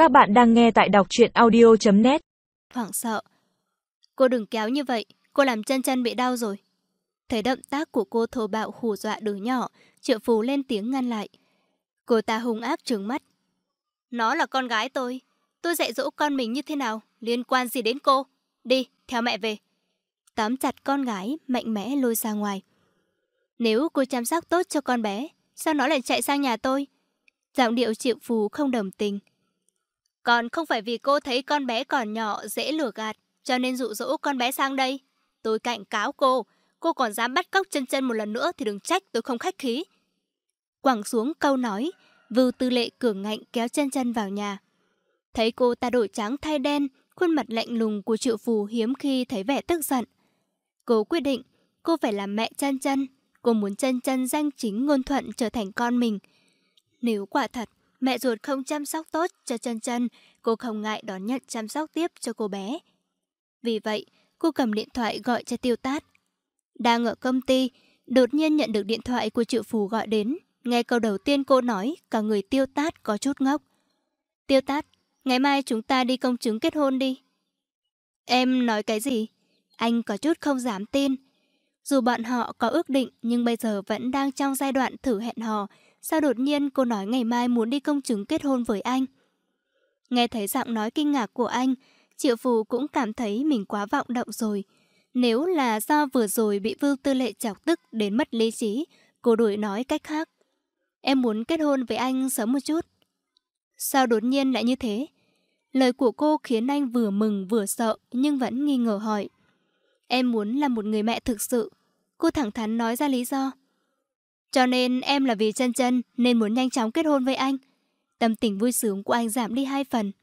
Các bạn đang nghe tại đọc truyện audio.net. Hoảng sợ. Cô đừng kéo như vậy, cô làm chân bị đau rồi. Thấy động tác của cô thô bạo hù dọa đứa nhỏ, Triệu Phú lên tiếng ngăn lại. Cô ta hung ác trừng mắt. Nó là con gái tôi dạy dỗ con mình như thế nào, liên quan gì đến cô? Đi, theo mẹ về. Tóm chặt con gái, mạnh mẽ lôi ra ngoài. Nếu cô chăm sóc tốt cho con bé, sao nó lại chạy sang nhà tôi? Giọng điệu Triệu Phú không đồng tình. Còn không phải vì cô thấy con bé còn nhỏ dễ lừa gạt, cho nên dụ dỗ con bé sang đây. Tôi cảnh cáo cô còn dám bắt cóc chân một lần nữa thì đừng trách tôi không khách khí. Quẳng xuống câu nói, Vưu Tư Lệ cường ngạnh kéo chân vào nhà. Thấy cô ta đổi trắng thay đen, khuôn mặt lạnh lùng của Triệu Phù hiếm khi thấy vẻ tức giận. Cô quyết định, cô phải làm mẹ chân. Cô muốn chân danh chính ngôn thuận trở thành con mình. Nếu quả thật mẹ ruột không chăm sóc tốt cho chân, cô không ngại đón nhận chăm sóc tiếp cho cô bé. Vì vậy, cô cầm điện thoại gọi cho Tiêu Tát. Đang ở công ty, đột nhiên nhận được điện thoại của Triệu Phù gọi đến. Nghe câu đầu tiên cô nói, cả người Tiêu Tát có chút ngốc. Tiêu Tát, ngày mai chúng ta đi công chứng kết hôn đi. Em nói cái gì? Anh có chút không dám tin. Dù bọn họ có ước định nhưng bây giờ vẫn đang trong giai đoạn thử hẹn hò. Sao đột nhiên cô nói ngày mai muốn đi công chứng kết hôn với anh? Nghe thấy giọng nói kinh ngạc của anh, Triệu Phù cũng cảm thấy mình quá vọng động rồi. Nếu là do vừa rồi bị Vưu Tư Lệ chọc tức đến mất lý trí, cô đổi nói cách khác. Em muốn kết hôn với anh sớm một chút. Sao đột nhiên lại như thế? Lời của cô khiến anh vừa mừng vừa sợ nhưng vẫn nghi ngờ hỏi. Em muốn là một người mẹ thực sự. Cô thẳng thắn nói ra lý do. Cho nên em là vì chân nên muốn nhanh chóng kết hôn với anh. Tâm tình vui sướng của anh giảm đi 2 phần.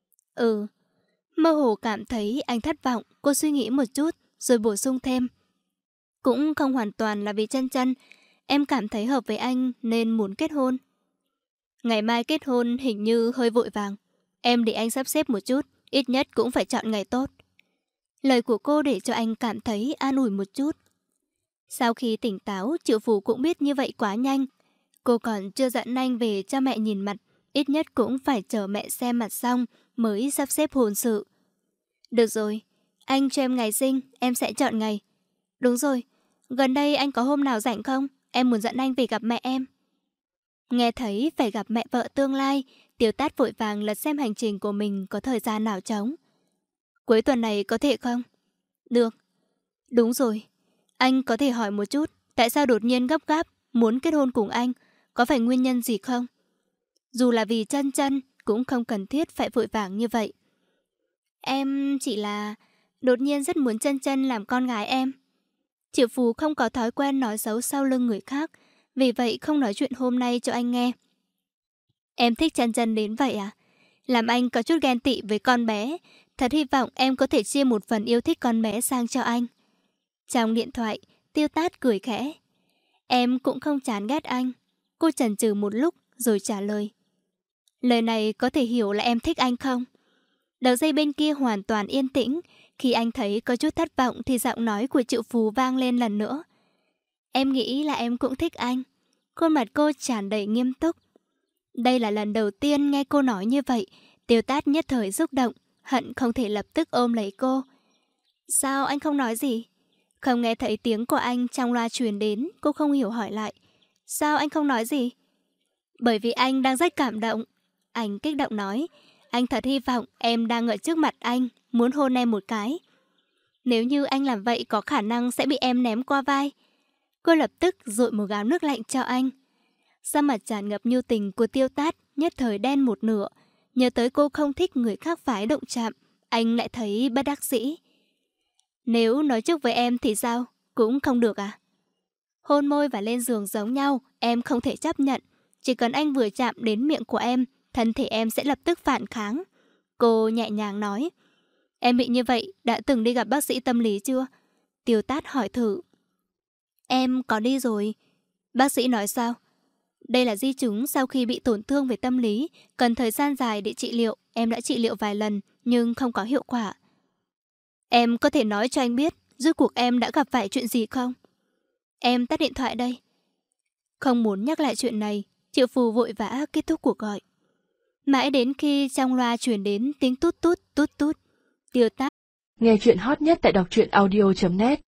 Mơ hồ cảm thấy anh thất vọng. Cô suy nghĩ một chút rồi bổ sung thêm. Cũng không hoàn toàn là vì chân. Em cảm thấy hợp với anh nên muốn kết hôn. Ngày mai kết hôn hình như hơi vội vàng. Em để anh sắp xếp một chút, ít nhất cũng phải chọn ngày tốt. Lời của cô để cho anh cảm thấy an ủi một chút. Sau khi tỉnh táo, Triệu Phù cũng biết như vậy quá nhanh. Cô còn chưa dẫn anh về cho mẹ nhìn mặt, ít nhất cũng phải chờ mẹ xem mặt xong mới sắp xếp hôn sự. Được rồi, anh cho em ngày sinh, em sẽ chọn ngày. Đúng rồi, gần đây anh có hôm nào rảnh không? Em muốn dẫn anh về gặp mẹ em. Nghe thấy phải gặp mẹ vợ tương lai, Tiêu Tát vội vàng lật xem hành trình của mình có thời gian nào trống. Cuối tuần này có thể không? Được. Đúng rồi, anh có thể hỏi một chút, tại sao đột nhiên gấp gáp muốn kết hôn cùng anh, có phải nguyên nhân gì không? Dù là vì chân cũng không cần thiết phải vội vàng như vậy. Em chỉ là đột nhiên rất muốn chân làm con gái em. Triệu Phú không có thói quen nói xấu sau lưng người khác, vì vậy không nói chuyện hôm nay cho anh nghe. Em thích chân đến vậy à? Làm anh có chút ghen tị với con bé. Thật hy vọng em có thể chia một phần yêu thích con bé sang cho anh. Trong điện thoại, Tiêu Tát cười khẽ. Em cũng không chán ghét anh. Cô chần chừ một lúc rồi trả lời. Lời này có thể hiểu là em thích anh không? Đầu dây bên kia hoàn toàn yên tĩnh. Khi anh thấy có chút thất vọng thì giọng nói của Triệu Phú vang lên lần nữa. Em nghĩ là em cũng thích anh. Khuôn mặt cô tràn đầy nghiêm túc. Đây là lần đầu tiên nghe cô nói như vậy. Tiêu Tát nhất thời xúc động, hận không thể lập tức ôm lấy cô. Sao anh không nói gì? Không nghe thấy tiếng của anh trong loa truyền đến, cô không hiểu hỏi lại. Sao anh không nói gì? Bởi vì anh đang rất cảm động. Anh kích động nói. Anh thật hy vọng em đang ở trước mặt anh, muốn hôn em một cái. Nếu như anh làm vậy có khả năng sẽ bị em ném qua vai. Cô lập tức dội một gáo nước lạnh cho anh. Da mặt tràn ngập nhu tình của Tiêu Tát nhất thời đen một nửa. Nhớ tới cô không thích người khác phái động chạm, anh lại thấy bất đắc dĩ. Nếu nói trước với em thì sao? Cũng không được à? Hôn môi và lên giường giống nhau, em không thể chấp nhận. Chỉ cần anh vừa chạm đến miệng của em, thân thể em sẽ lập tức phản kháng. Cô nhẹ nhàng nói. Em bị như vậy, đã từng đi gặp bác sĩ tâm lý chưa? Tiêu Tát hỏi thử. Em có đi rồi. Bác sĩ nói sao? Đây là di chứng sau khi bị tổn thương về tâm lý, cần thời gian dài để trị liệu. Em đã trị liệu vài lần, nhưng không có hiệu quả. Em có thể nói cho anh biết, rốt cuộc em đã gặp phải chuyện gì không? Em tắt điện thoại đây. Không muốn nhắc lại chuyện này, Triệu Phù vội vã kết thúc cuộc gọi. Mãi đến khi trong loa truyền đến tiếng tút tút tút tút. Tiêu Tác Nghe chuyện hot nhất tại đọc truyện audio.net